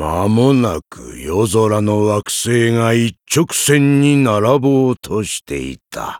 間もなく夜空の惑星が一直線に並ぼうとしていた。